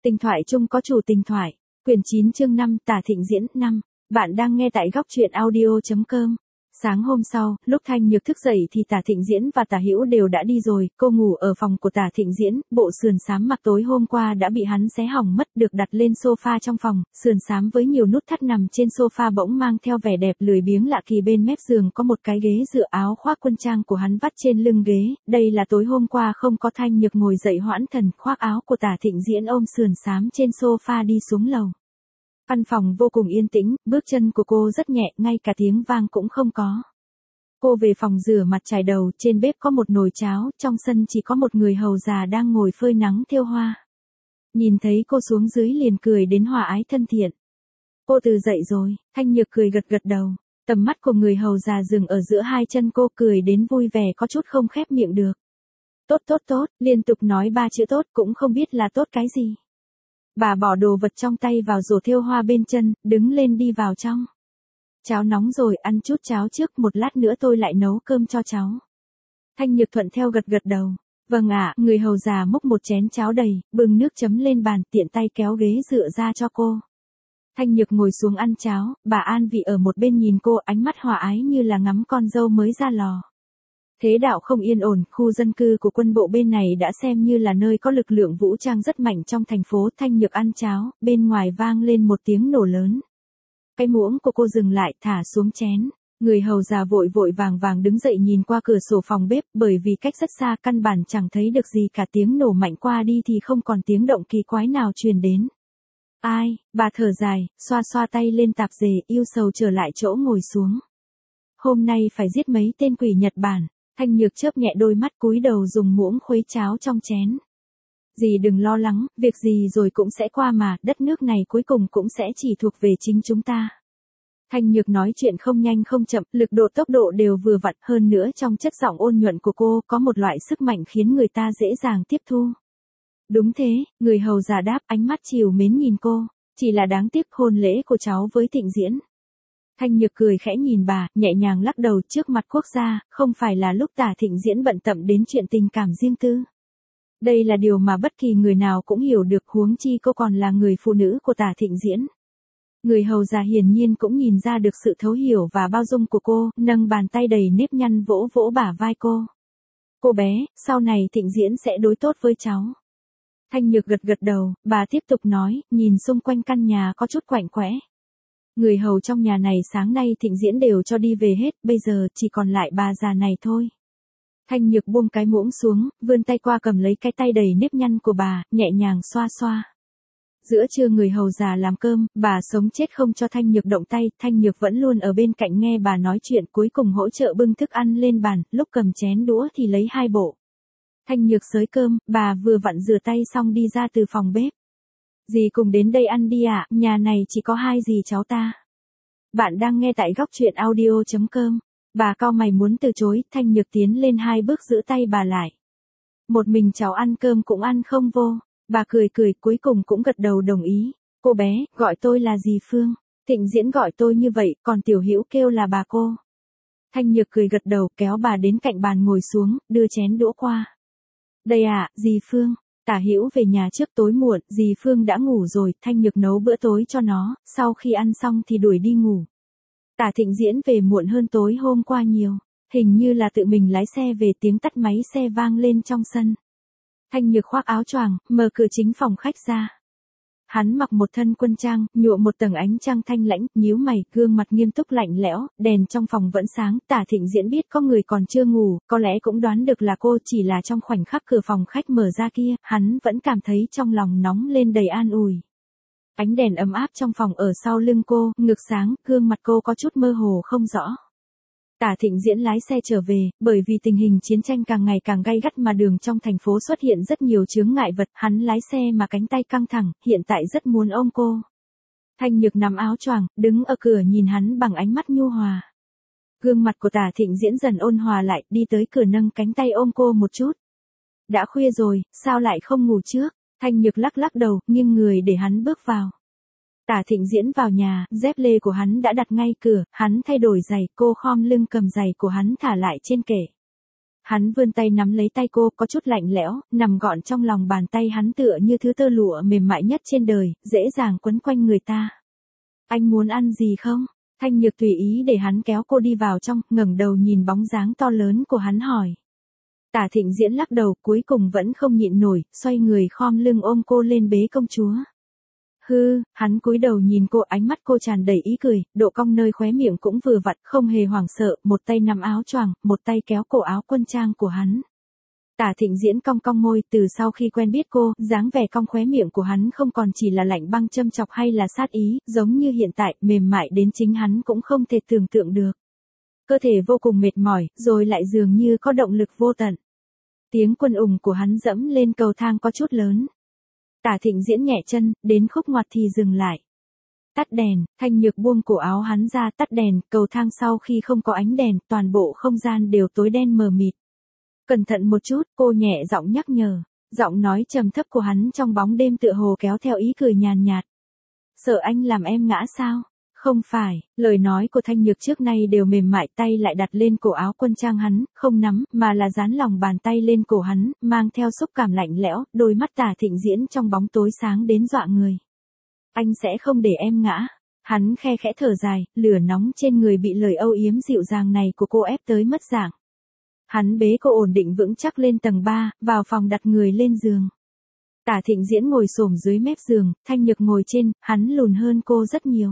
Tình thoại chung có chủ tình thoại. Quyển 9 chương 5 Tả Thịnh diễn 5. Bạn đang nghe tại góc truyện audio.com. Sáng hôm sau, lúc Thanh Nhược thức dậy thì Tả Thịnh Diễn và Tả Hữu đều đã đi rồi, cô ngủ ở phòng của Tả Thịnh Diễn, bộ sườn xám mặc tối hôm qua đã bị hắn xé hỏng mất được đặt lên sofa trong phòng, sườn xám với nhiều nút thắt nằm trên sofa bỗng mang theo vẻ đẹp lười biếng lạ kỳ. Bên mép giường có một cái ghế dựa, áo khoác quân trang của hắn vắt trên lưng ghế, đây là tối hôm qua không có. Thanh Nhược ngồi dậy hoãn thần, khoác áo của Tả Thịnh Diễn ôm sườn xám trên sofa đi xuống lầu. Căn phòng vô cùng yên tĩnh, bước chân của cô rất nhẹ, ngay cả tiếng vang cũng không có. Cô về phòng rửa mặt chải đầu, trên bếp có một nồi cháo, trong sân chỉ có một người hầu già đang ngồi phơi nắng thêu hoa. Nhìn thấy cô xuống dưới liền cười đến hòa ái thân thiện. Cô từ dậy rồi, Thanh Nhược cười gật gật đầu. Tầm mắt của người hầu già dừng ở giữa hai chân cô, cười đến vui vẻ có chút không khép miệng được. Tốt tốt tốt, liên tục nói 3 chữ tốt, cũng không biết là tốt cái gì. Bà bỏ đồ vật trong tay vào rổ thêu hoa bên chân, đứng lên đi vào trong. Cháo nóng rồi, ăn chút cháo trước, một lát nữa tôi lại nấu cơm cho cháu. Thanh Nhược thuận theo gật gật đầu. Vâng ạ, người hầu già múc một chén cháo đầy, bưng nước chấm lên bàn, tiện tay kéo ghế dựa ra cho cô. Thanh Nhược ngồi xuống ăn cháo, bà An Vị ở một bên nhìn cô, ánh mắt hòa ái như là ngắm con dâu mới ra lò. Thế đạo không yên ổn, khu dân cư của quân bộ bên này đã xem như là nơi có lực lượng vũ trang rất mạnh trong thành phố. Thanh Nhược ăn cháo, bên ngoài vang lên một tiếng nổ lớn. Cái muỗng của cô dừng lại, thả xuống chén. Người hầu già vội vội vàng vàng đứng dậy nhìn qua cửa sổ phòng bếp, bởi vì cách rất xa căn bản chẳng thấy được gì cả. Tiếng nổ mạnh qua đi thì không còn tiếng động kỳ quái nào truyền đến. Ai, bà thở dài, xoa xoa tay lên tạp dề, yêu sầu trở lại chỗ ngồi xuống. Hôm nay phải giết mấy tên quỷ Nhật Bản. Thanh Nhược chớp nhẹ đôi mắt, cúi đầu dùng muỗng khuấy cháo trong chén. Dì đừng lo lắng, việc gì rồi cũng sẽ qua mà, đất nước này cuối cùng cũng sẽ chỉ thuộc về chính chúng ta. Thanh Nhược nói chuyện không nhanh không chậm, lực độ tốc độ đều vừa vặn, hơn nữa trong chất giọng ôn nhuận của cô có một loại sức mạnh khiến người ta dễ dàng tiếp thu. Đúng thế, người hầu già đáp, ánh mắt trìu mến nhìn cô, chỉ là đáng tiếc hôn lễ của cháu với Thịnh Diễn. Thanh Nhược cười khẽ nhìn bà, nhẹ nhàng lắc đầu, trước mặt quốc gia, không phải là lúc Tả Thịnh Diễn bận tâm đến chuyện tình cảm riêng tư. Đây là điều mà bất kỳ người nào cũng hiểu được, huống chi cô còn là người phụ nữ của Tả Thịnh Diễn. Người hầu già hiển nhiên cũng nhìn ra được sự thấu hiểu và bao dung của cô, nâng bàn tay đầy nếp nhăn vỗ vỗ bả vai cô. Cô bé, sau này Thịnh Diễn sẽ đối tốt với cháu. Thanh Nhược gật gật đầu, bà tiếp tục nói, nhìn xung quanh căn nhà có chút quạnh quẽ. Người hầu trong nhà này sáng nay Thịnh Diễn đều cho đi về hết, bây giờ chỉ còn lại bà già này thôi. Thanh Nhược buông cái muỗng xuống, vươn tay qua cầm lấy cái tay đầy nếp nhăn của bà, nhẹ nhàng xoa xoa. Giữa trưa người hầu già làm cơm, bà sống chết không cho Thanh Nhược động tay, Thanh Nhược vẫn luôn ở bên cạnh nghe bà nói chuyện, cuối cùng hỗ trợ bưng thức ăn lên bàn, lúc cầm chén đũa thì lấy 2 bộ. Thanh Nhược xới cơm, bà vừa vặn rửa tay xong đi ra từ phòng bếp. Dì cùng đến đây ăn đi ạ, nhà này chỉ có 2 dì cháu ta. Bạn đang nghe tại góc truyện audio.com. Bà cau mày muốn từ chối, Thanh Nhược tiến lên 2 bước giữ tay bà lại. Một mình cháu ăn cơm cũng ăn không vô. Bà cười cười, cuối cùng cũng gật đầu đồng ý. Cô bé, gọi tôi là dì Phương. Thịnh Diễn gọi tôi như vậy, còn Tiểu Hữu kêu là bà cô. Thanh Nhược cười gật đầu, kéo bà đến cạnh bàn ngồi xuống, đưa chén đũa qua. Đây ạ, dì Phương. Tả Hữu về nhà trước tối muộn, dì Phương đã ngủ rồi, Thanh Nhược nấu bữa tối cho nó, sau khi ăn xong thì đuổi đi ngủ. Tả Thịnh Diễn về muộn hơn tối hôm qua nhiều, hình như là tự mình lái xe về, tiếng tắt máy xe vang lên trong sân. Thanh Nhược khoác áo choàng, mở cửa chính phòng khách ra. Hắn mặc một thân quân trang, nhuộm một tầng ánh trăng thanh lãnh, nhíu mày, gương mặt nghiêm túc lạnh lẽo, đèn trong phòng vẫn sáng. Tả Thịnh Diễn biết có người còn chưa ngủ, có lẽ cũng đoán được là cô, chỉ là trong khoảnh khắc cửa phòng khách mở ra kia, hắn vẫn cảm thấy trong lòng nóng lên đầy an ủi. Ánh đèn ấm áp trong phòng ở sau lưng cô, ngực sáng, gương mặt cô có chút mơ hồ không rõ. Tả Thịnh Diễn lái xe trở về, bởi vì tình hình chiến tranh càng ngày càng gay gắt mà đường trong thành phố xuất hiện rất nhiều chướng ngại vật, hắn lái xe mà cánh tay căng thẳng, hiện tại rất muốn ôm cô. Thanh Nhược nắm áo choàng, đứng ở cửa nhìn hắn bằng ánh mắt nhu hòa. Gương mặt của Tả Thịnh Diễn dần ôn hòa lại, đi tới cửa nâng cánh tay ôm cô một chút. Đã khuya rồi, sao lại không ngủ trước? Thanh Nhược lắc lắc đầu, nghiêng người để hắn bước vào. Tả Thịnh Diễn vào nhà, dép lê của hắn đã đặt ngay cửa, hắn thay đổi giày, cô khom lưng cầm giày của hắn thả lại trên kệ. Hắn vươn tay nắm lấy tay cô, có chút lạnh lẽo, nằm gọn trong lòng bàn tay hắn tựa như thứ tơ lụa mềm mại nhất trên đời, dễ dàng quấn quanh người ta. Anh muốn ăn gì không? Thanh Nhược tùy ý để hắn kéo cô đi vào trong, ngẩng đầu nhìn bóng dáng to lớn của hắn hỏi. Tả Thịnh Diễn lắc đầu, cuối cùng vẫn không nhịn nổi, xoay người khom lưng ôm cô lên bế công chúa. Hư, hắn cúi đầu nhìn cô, ánh mắt cô tràn đầy ý cười, độ cong nơi khóe miệng cũng vừa vặn, không hề hoảng sợ, một tay nắm áo choàng, một tay kéo cổ áo quân trang của hắn. Tả Thịnh Diễn cong cong môi, từ sau khi quen biết cô, dáng vẻ cong khóe miệng của hắn không còn chỉ là lạnh băng châm chọc hay là sát ý, giống như hiện tại, mềm mại đến chính hắn cũng không thể tưởng tượng được. Cơ thể vô cùng mệt mỏi, rồi lại dường như có động lực vô tận. Tiếng quần ùng của hắn dẫm lên cầu thang có chút lớn. Tả Thịnh Diễn nhẹ chân, đến khúc ngoặt thì dừng lại. Tắt đèn, Thanh Nhược buông cổ áo hắn ra, tắt đèn, cầu thang sau khi không có ánh đèn, toàn bộ không gian đều tối đen mờ mịt. Cẩn thận một chút, cô nhẹ giọng nhắc nhở. Giọng nói trầm thấp của hắn trong bóng đêm tựa hồ kéo theo ý cười nhàn nhạt. Sợ anh làm em ngã sao? Không phải, lời nói của Thanh Nhược trước nay đều mềm mại, tay lại đặt lên cổ áo quân trang hắn, không nắm, mà là dán lòng bàn tay lên cổ hắn, mang theo xúc cảm lạnh lẽo, đôi mắt Tả Thịnh Diễn trong bóng tối sáng đến dọa người. Anh sẽ không để em ngã. Hắn khe khẽ thở dài, lửa nóng trên người bị lời âu yếm dịu dàng này của cô ép tới mất dạng. Hắn bế cô ổn định vững chắc lên tầng 3, vào phòng đặt người lên giường. Tả Thịnh Diễn ngồi xổm dưới mép giường, Thanh Nhược ngồi trên, hắn lùn hơn cô rất nhiều.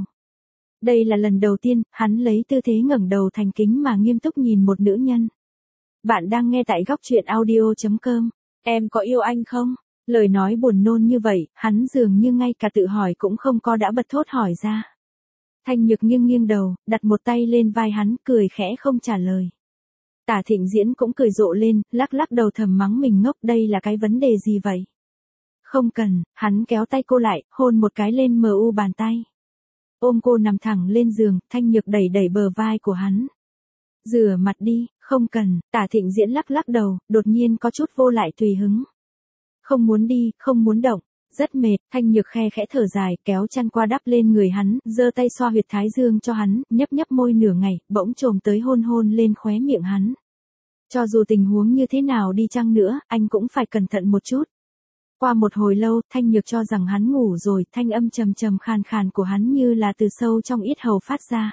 Đây là lần đầu tiên, hắn lấy tư thế ngẩng đầu thành kính mà nghiêm túc nhìn một nữ nhân. Bạn đang nghe tại góc truyện audio.com. Em có yêu anh không? Lời nói buồn nôn như vậy, hắn dường như ngay cả tự hỏi cũng không có đã bật thốt hỏi ra. Thanh Nhược nghiêng nghiêng đầu, đặt một tay lên vai hắn, cười khẽ không trả lời. Tả Thịnh Diễn cũng cười rộ lên, lắc lắc đầu thầm mắng mình ngốc, đây là cái vấn đề gì vậy? Không cần, hắn kéo tay cô lại, hôn một cái lên mu bàn tay. Ôm cô nằm thẳng lên giường, Thanh Nhược đẩy đẩy bờ vai của hắn. Rửa mặt đi, không cần, Tả Thịnh Diễn lắc lắc đầu, đột nhiên có chút vô lại tùy hứng. Không muốn đi, không muốn động, rất mệt, Thanh Nhược khe khẽ thở dài, kéo chăn qua đắp lên người hắn, giơ tay xoa huyệt thái dương cho hắn, nhấp nhấp môi nửa ngày, bỗng chồm tới hôn hôn lên khóe miệng hắn. Cho dù tình huống như thế nào đi chăng nữa, anh cũng phải cẩn thận một chút. Qua một hồi lâu, Thanh Nhược cho rằng hắn ngủ rồi, thanh âm trầm trầm khàn khàn của hắn như là từ sâu trong yết hầu phát ra.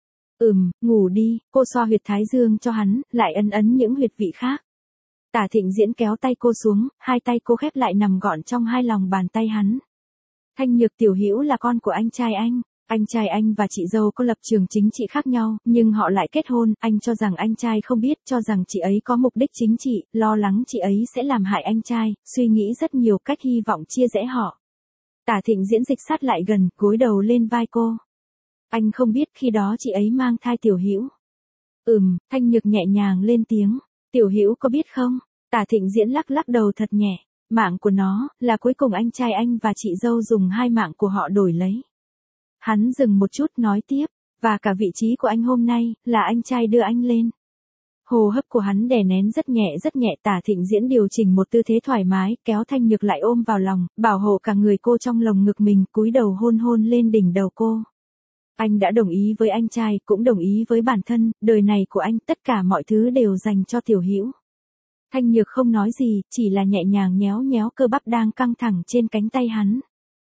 Ngủ đi, cô xoa huyệt thái dương cho hắn, lại ấn ấn những huyệt vị khác. Tả Thịnh Diễn kéo tay cô xuống, hai tay cô khép lại nằm gọn trong hai lòng bàn tay hắn. Thanh Nhược tiểu hữu là con của anh trai anh. Anh trai anh và chị dâu có lập trường chính trị khác nhau, nhưng họ lại kết hôn, anh cho rằng anh trai không biết, cho rằng chị ấy có mục đích chính trị, lo lắng chị ấy sẽ làm hại anh trai, suy nghĩ rất nhiều cách hy vọng chia rẽ họ. Tả Thịnh Diễn dịch sát lại gần, gối đầu lên vai cô. Anh không biết khi đó chị ấy mang thai tiểu hữu. Thanh Nhược nhẹ nhàng lên tiếng, tiểu hữu có biết không? Tả Thịnh Diễn lắc lắc đầu thật nhẹ, mạng của nó, là cuối cùng anh trai anh và chị dâu dùng hai mạng của họ đổi lấy. Hắn dừng một chút nói tiếp, và cả vị trí của anh hôm nay, là anh trai đưa anh lên. Hô hấp của hắn đè nén rất nhẹ, Tả Thịnh Diễn điều chỉnh một tư thế thoải mái, kéo Thanh Nhược lại ôm vào lòng, bảo hộ cả người cô trong lồng ngực mình, cúi đầu hôn hôn lên đỉnh đầu cô. Anh đã đồng ý với anh trai, cũng đồng ý với bản thân, đời này của anh, tất cả mọi thứ đều dành cho tiểu hữu. Thanh Nhược không nói gì, chỉ là nhẹ nhàng nhéo nhéo cơ bắp đang căng thẳng trên cánh tay hắn.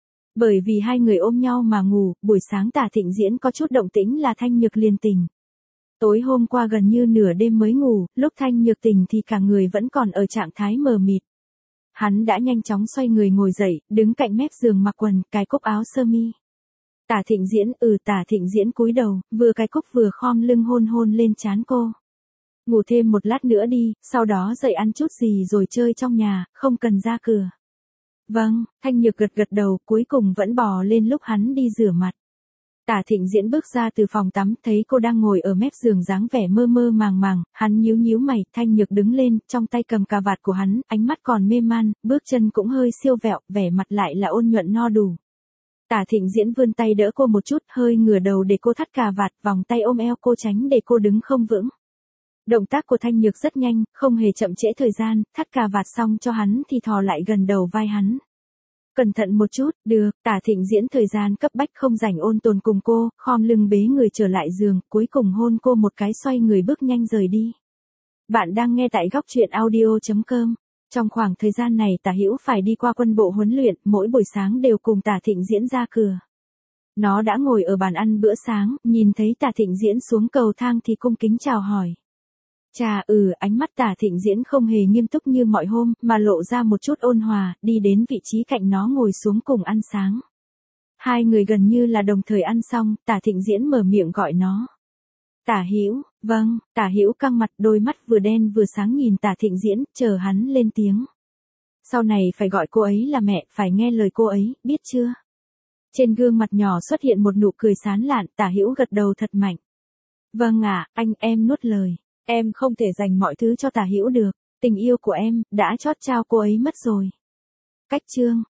Bởi vì hai người ôm nhau mà ngủ, buổi sáng Tả Thịnh Diễn có chút động tĩnh là Thanh Nhược liền tỉnh. Tối hôm qua gần như nửa đêm mới ngủ, lúc Thanh Nhược tỉnh thì cả người vẫn còn ở trạng thái mờ mịt. Hắn đã nhanh chóng xoay người ngồi dậy, đứng cạnh mép giường mặc quần, cài cúc áo sơ mi. Tả Thịnh Diễn cúi đầu, vừa cài cúc vừa khom lưng hôn hôn lên trán cô. Ngủ thêm một lát nữa đi, sau đó dậy ăn chút gì rồi chơi trong nhà, không cần ra cửa. Vâng, Thanh Nhược gật đầu, cuối cùng vẫn bò lên lúc hắn đi rửa mặt. Tả Thịnh Diễn bước ra từ phòng tắm, thấy cô đang ngồi ở mép giường dáng vẻ mơ mơ màng màng, hắn nhíu mày, Thanh Nhược đứng lên, trong tay cầm cà vạt của hắn, ánh mắt còn mê man, bước chân cũng hơi siêu vẹo, vẻ mặt lại là ôn nhuận no đủ. Tả Thịnh Diễn vươn tay đỡ cô một chút, hơi ngửa đầu để cô thắt cà vạt, vòng tay ôm eo cô tránh để cô đứng không vững. Động tác của Thanh Nhược rất nhanh, không hề chậm trễ thời gian, thắt cà vạt xong cho hắn thì thò lại gần đầu vai hắn. Cẩn thận một chút, được, Tả Thịnh Diễn thời gian cấp bách không rảnh ôn tồn cùng cô, khom lưng bế người trở lại giường, cuối cùng hôn cô một cái xoay người bước nhanh rời đi. Bạn đang nghe tại góc truyện audio.com. Trong khoảng thời gian này Tả Hữu phải đi qua quân bộ huấn luyện, mỗi buổi sáng đều cùng Tả Thịnh Diễn ra cửa. Nó đã ngồi ở bàn ăn bữa sáng, nhìn thấy Tả Thịnh Diễn xuống cầu thang thì cung kính chào hỏi. Chà, ánh mắt Tả Thịnh Diễn không hề nghiêm túc như mọi hôm, mà lộ ra một chút ôn hòa, đi đến vị trí cạnh nó ngồi xuống cùng ăn sáng. Hai người gần như là đồng thời ăn xong, Tả Thịnh Diễn mở miệng gọi nó. Tả Hữu, vâng, Tả Hữu căng mặt, đôi mắt vừa đen vừa sáng nhìn Tả Thịnh Diễn, chờ hắn lên tiếng. Sau này phải gọi cô ấy là mẹ, phải nghe lời cô ấy, biết chưa? Trên gương mặt nhỏ xuất hiện một nụ cười sán lạn, Tả Hữu gật đầu thật mạnh. Vâng ạ, anh, em nuốt lời, em không thể dành mọi thứ cho Tả Hữu được, tình yêu của em, đã chót trao cô ấy mất rồi. Cách chương,